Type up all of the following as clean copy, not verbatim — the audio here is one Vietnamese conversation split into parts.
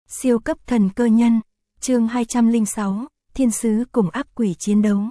Siêu cấp thần cơ nhân, chương 206, thiên sứ cùng ác quỷ chiến đấu.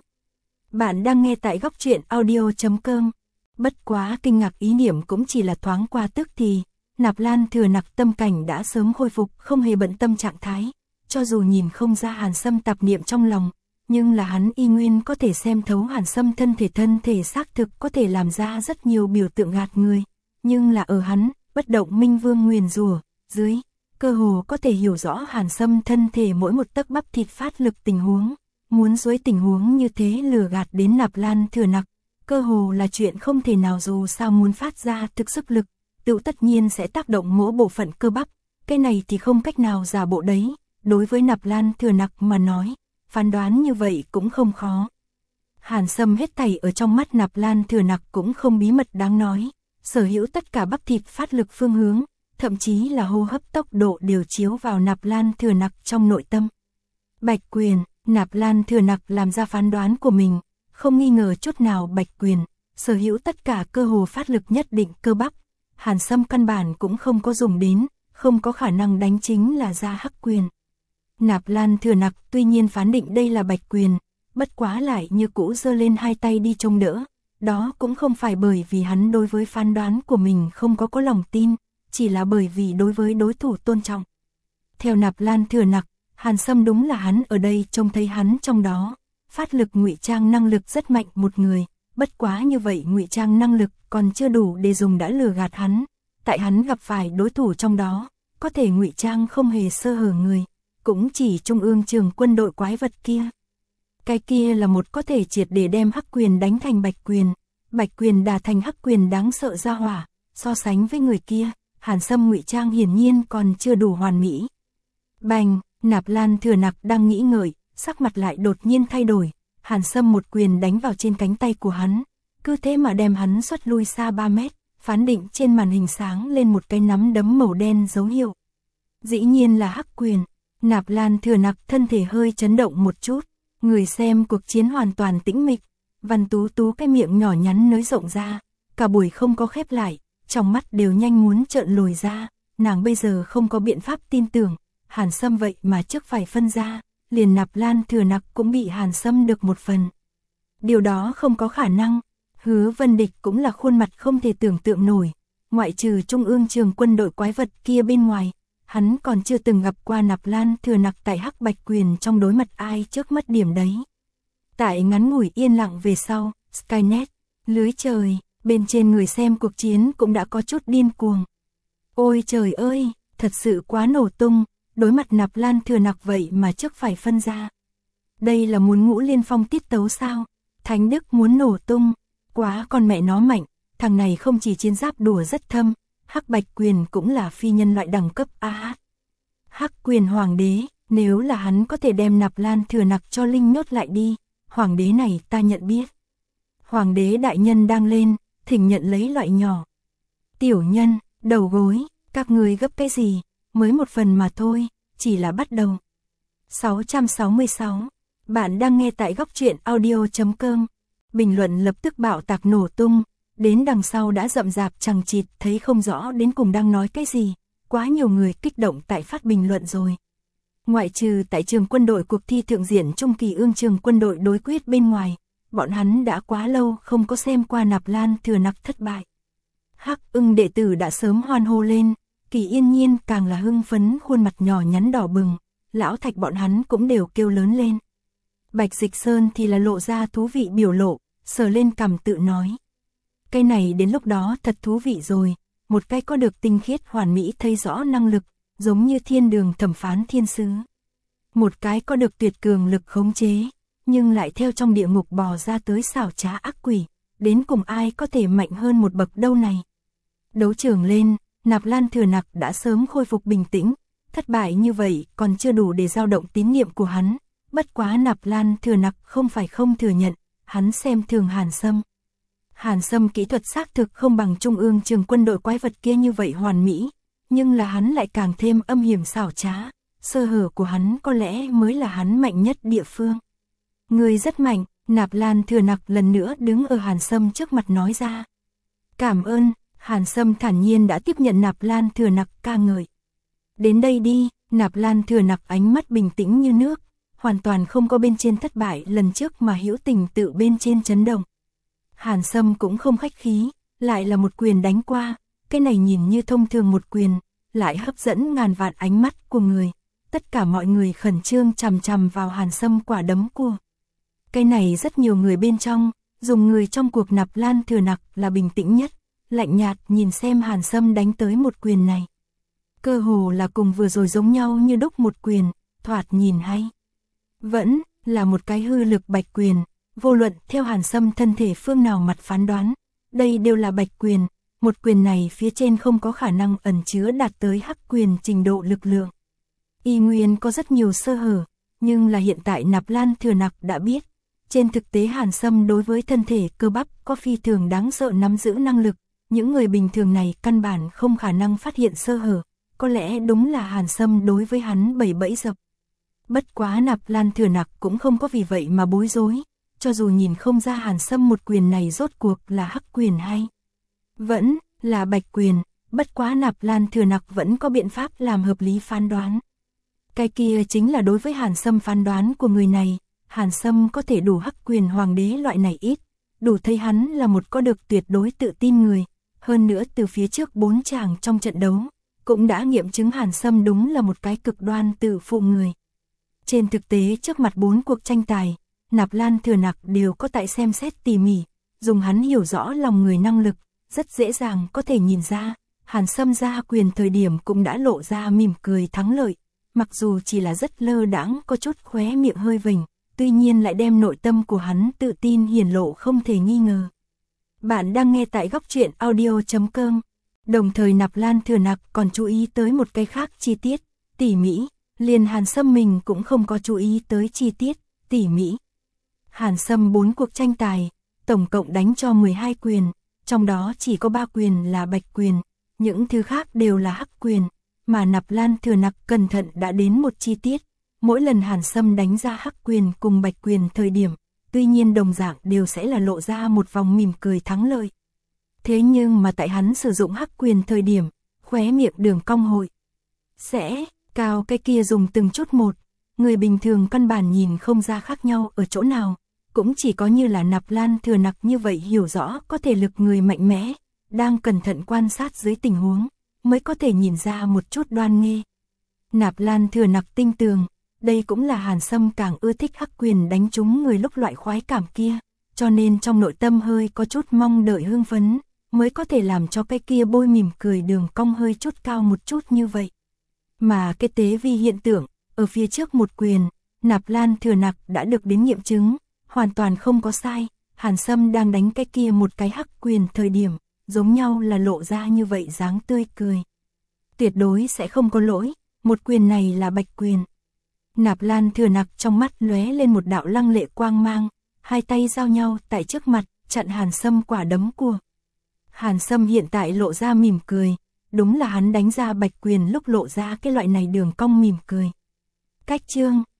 Bạn đang nghe tại góc truyện audio.com. Bất quá kinh ngạc ý niệm cũng chỉ là thoáng qua tức thì, Nạp Lan Thừa Nặc tâm cảnh đã sớm khôi phục, không hề bận tâm trạng thái. Cho dù nhìn không ra Hàn Sâm tạp niệm trong lòng, nhưng là hắn y nguyên có thể xem thấu Hàn Sâm thân thể xác thực có thể làm ra rất nhiều biểu tượng gạt người. Nhưng là ở hắn, bất động minh vương nguyền rủa dưới, cơ hồ có thể hiểu rõ Hàn Sâm thân thể mỗi một tấc bắp thịt phát lực tình huống. Muốn dưới tình huống như thế lừa gạt đến Nạp Lan Thừa Nặc, cơ hồ là chuyện không thể nào, dù sao muốn phát ra thực sức lực, tự tất nhiên sẽ tác động mỗi bộ phận cơ bắp, cái này thì không cách nào giả bộ đấy. Đối với Nạp Lan Thừa Nặc mà nói, phán đoán như vậy cũng không khó. Hàn Sâm hết thảy ở trong mắt Nạp Lan Thừa Nặc cũng không bí mật đáng nói, sở hữu tất cả bắp thịt phát lực phương hướng, thậm chí là hô hấp tốc độ đều chiếu vào Nạp Lan Thừa Nặc trong nội tâm. Bạch quyền, Nạp Lan Thừa Nặc làm ra phán đoán của mình, không nghi ngờ chút nào bạch quyền, sở hữu tất cả cơ hồ phát lực nhất định cơ bắp, Hàn Sâm căn bản cũng không có dùng đến, không có khả năng đánh chính là ra hắc quyền. Nạp Lan Thừa Nặc tuy nhiên phán định đây là bạch quyền, bất quá lại như cũ giơ lên hai tay đi trông đỡ, đó cũng không phải bởi vì hắn đối với phán đoán của mình không có lòng tin, chỉ là bởi vì đối với đối thủ tôn trọng. Theo Nạp Lan Thừa Nặc, Hàn Sâm đúng là hắn ở đây trông thấy hắn trong đó, phát lực ngụy trang năng lực rất mạnh một người, bất quá như vậy ngụy trang năng lực còn chưa đủ để dùng đã lừa gạt hắn, tại hắn gặp phải đối thủ trong đó, có thể ngụy trang không hề sơ hở người, cũng chỉ Trung ương Trường Quân đội quái vật kia. Cái kia là một có thể triệt để đem hắc quyền đánh thành bạch quyền đà thành hắc quyền đáng sợ ra hỏa, so sánh với người kia, Hàn Sâm ngụy trang hiển nhiên còn chưa đủ hoàn mỹ. Bành, Nạp Lan Thừa Nặc đang nghĩ ngợi, sắc mặt lại đột nhiên thay đổi, Hàn Sâm một quyền đánh vào trên cánh tay của hắn, cứ thế mà đem hắn xuất lui xa 3 mét, phán định trên màn hình sáng lên một cái nắm đấm màu đen dấu hiệu. Dĩ nhiên là hắc quyền. Nạp Lan Thừa Nặc thân thể hơi chấn động một chút, người xem cuộc chiến hoàn toàn tĩnh mịch, Văn Tú Tú cái miệng nhỏ nhắn nới rộng ra, cả buổi không có khép lại, trong mắt đều nhanh muốn trợn lồi ra, nàng bây giờ không có biện pháp tin tưởng, Hàn Sâm vậy mà trước phải phân ra, liền Nạp Lan Thừa Nặc cũng bị Hàn Sâm được một phần. Điều đó không có khả năng, Hứa Vân Địch cũng là khuôn mặt không thể tưởng tượng nổi, ngoại trừ Trung ương Trường Quân đội quái vật kia bên ngoài. Hắn còn chưa từng gặp qua Nạp Lan Thừa Nặc tại hắc bạch quyền trong đối mặt ai trước mất điểm đấy. Tại ngắn ngủi yên lặng về sau, Skynet, lưới trời, bên trên người xem cuộc chiến cũng đã có chút điên cuồng. Ôi trời ơi, thật sự quá nổ tung, đối mặt Nạp Lan Thừa Nặc vậy mà trước phải phân ra. Đây là muốn Ngũ Liên Phong tiết tấu sao? Thánh Đức muốn nổ tung, quá con mẹ nó mạnh, thằng này không chỉ chiến giáp đùa rất thâm. Hắc bạch quyền cũng là phi nhân loại đẳng cấp A. Hắc quyền hoàng đế, nếu là hắn có thể đem Nạp Lan Thừa Nặc cho linh nhốt lại đi, hoàng đế này ta nhận biết. Hoàng đế đại nhân đang lên, thỉnh nhận lấy loại nhỏ. Tiểu nhân, đầu gối, các người gấp cái gì, mới một phần mà thôi, chỉ là bắt đầu. 666, bạn đang nghe tại góc truyện audio.com, bình luận lập tức bạo tạc nổ tung. Đến đằng sau đã rậm rạp chằng chịt, thấy không rõ đến cùng đang nói cái gì, quá nhiều người kích động tại phát bình luận rồi. Ngoại trừ tại trường quân đội cuộc thi thượng diện trung kỳ ương trường quân đội đối quyết bên ngoài, bọn hắn đã quá lâu không có xem qua Nạp Lan Thừa Nặc thất bại. Hắc Ưng đệ tử đã sớm hoan hô lên, Kỳ Yên Nhiên càng là hưng phấn, khuôn mặt nhỏ nhắn đỏ bừng, Lão Thạch bọn hắn cũng đều kêu lớn lên. Bạch Dịch Sơn thì là lộ ra thú vị biểu lộ, sờ lên cằm tự nói. Cái này đến lúc đó thật thú vị rồi, một cái có được tinh khiết hoàn mỹ thấy rõ năng lực, giống như thiên đường thẩm phán thiên sứ. Một cái có được tuyệt cường lực khống chế, nhưng lại theo trong địa ngục bò ra tới xảo trá ác quỷ, đến cùng ai có thể mạnh hơn một bậc đâu này. Đấu trường lên, Nạp Lan Thừa Nặc đã sớm khôi phục bình tĩnh, thất bại như vậy còn chưa đủ để dao động tín nhiệm của hắn, bất quá Nạp Lan Thừa Nặc không phải không thừa nhận, hắn xem thường Hàn Sâm. Hàn Sâm kỹ thuật xác thực không bằng Trung ương Trường Quân đội quái vật kia như vậy hoàn mỹ, nhưng là hắn lại càng thêm âm hiểm xảo trá, sơ hở của hắn có lẽ mới là hắn mạnh nhất địa phương. Người rất mạnh, Nạp Lan Thừa Nặc lần nữa đứng ở Hàn Sâm trước mặt nói ra. Cảm ơn, Hàn Sâm thản nhiên đã tiếp nhận Nạp Lan Thừa Nặc ca ngợi. Đến đây đi, Nạp Lan Thừa Nặc ánh mắt bình tĩnh như nước, hoàn toàn không có bên trên thất bại lần trước mà hữu tình tự bên trên chấn động. Hàn Sâm cũng không khách khí, lại là một quyền đánh qua, cái này nhìn như thông thường một quyền, lại hấp dẫn ngàn vạn ánh mắt của người. Tất cả mọi người khẩn trương chằm chằm vào Hàn Sâm quả đấm của. Cái này rất nhiều người bên trong, dùng người trong cuộc Nạp Lan Thừa Nặc là bình tĩnh nhất, lạnh nhạt nhìn xem Hàn Sâm đánh tới một quyền này. Cơ hồ là cùng vừa rồi giống nhau như đúc một quyền, thoạt nhìn hay. Vẫn là một cái hư lực bạch quyền, vô luận theo Hàn Sâm thân thể phương nào mặt phán đoán, đây đều là bạch quyền, một quyền này phía trên không có khả năng ẩn chứa đạt tới hắc quyền trình độ lực lượng. Y nguyên có rất nhiều sơ hở, nhưng là hiện tại Nạp Lan Thừa Nặc đã biết, trên thực tế Hàn Sâm đối với thân thể cơ bắp có phi thường đáng sợ nắm giữ năng lực, những người bình thường này căn bản không khả năng phát hiện sơ hở, có lẽ đúng là Hàn Sâm đối với hắn bẫy bẫy dập. Bất quá Nạp Lan Thừa Nặc cũng không có vì vậy mà bối rối, cho dù nhìn không ra Hàn Sâm một quyền này rốt cuộc là hắc quyền hay vẫn là bạch quyền, bất quá Nạp Lan Thừa Nặc vẫn có biện pháp làm hợp lý phán đoán. Cái kia chính là đối với Hàn Sâm phán đoán của người này, Hàn Sâm có thể đủ hắc quyền hoàng đế loại này ít, đủ thấy hắn là một có được tuyệt đối tự tin người, hơn nữa từ phía trước 4 chàng trong trận đấu, cũng đã nghiệm chứng Hàn Sâm đúng là một cái cực đoan tự phụ người. Trên thực tế trước mặt 4 cuộc tranh tài, Nạp Lan Thừa Nặc đều có tại xem xét tỉ mỉ, dùng hắn hiểu rõ lòng người năng lực, rất dễ dàng có thể nhìn ra, Hàn Sâm ra quyền thời điểm cũng đã lộ ra mỉm cười thắng lợi, mặc dù chỉ là rất lơ đãng có chút khóe miệng hơi vểnh, tuy nhiên lại đem nội tâm của hắn tự tin hiển lộ không thể nghi ngờ. Bạn đang nghe tại góc truyện audio.com, đồng thời Nạp Lan Thừa Nặc còn chú ý tới một cái khác chi tiết, tỉ mỉ, liền Hàn Sâm mình cũng không có chú ý tới chi tiết, tỉ mỉ. Hàn Sâm 4 cuộc tranh tài, tổng cộng đánh cho 12 quyền, trong đó chỉ có 3 quyền là bạch quyền, những thứ khác đều là hắc quyền, mà Nạp Lan Thừa Nặc cẩn thận đã đến một chi tiết, mỗi lần Hàn Sâm đánh ra hắc quyền cùng bạch quyền thời điểm, tuy nhiên đồng dạng đều sẽ là lộ ra một vòng mỉm cười thắng lợi. Thế nhưng mà tại hắn sử dụng hắc quyền thời điểm, khóe miệng đường cong hội sẽ cao cái kia dùng từng chút một, người bình thường căn bản nhìn không ra khác nhau ở chỗ nào, cũng chỉ có như là Nạp Lan Thừa Nặc như vậy hiểu rõ có thể lực người mạnh mẽ, đang cẩn thận quan sát dưới tình huống, mới có thể nhìn ra một chút đoan nghê. Nạp Lan Thừa Nặc tinh tường, đây cũng là Hàn Sâm càng ưa thích hắc quyền đánh trúng người lúc loại khoái cảm kia, cho nên trong nội tâm hơi có chút mong đợi hưng phấn, mới có thể làm cho cái kia bôi mỉm cười đường cong hơi chút cao một chút như vậy. Mà cái tế vi hiện tượng, ở phía trước một quyền, Nạp Lan Thừa Nặc đã được đến nghiệm chứng, hoàn toàn không có sai, Hàn Sâm đang đánh cái kia một cái hắc quyền thời điểm, giống nhau là lộ ra như vậy dáng tươi cười. Tuyệt đối sẽ không có lỗi, một quyền này là bạch quyền. Nạp Lan Thừa Nặc trong mắt lóe lên một đạo lăng lệ quang mang, hai tay giao nhau tại trước mặt, chặn Hàn Sâm quả đấm của. Hàn Sâm hiện tại lộ ra mỉm cười, đúng là hắn đánh ra bạch quyền lúc lộ ra cái loại này đường cong mỉm cười. Cách chương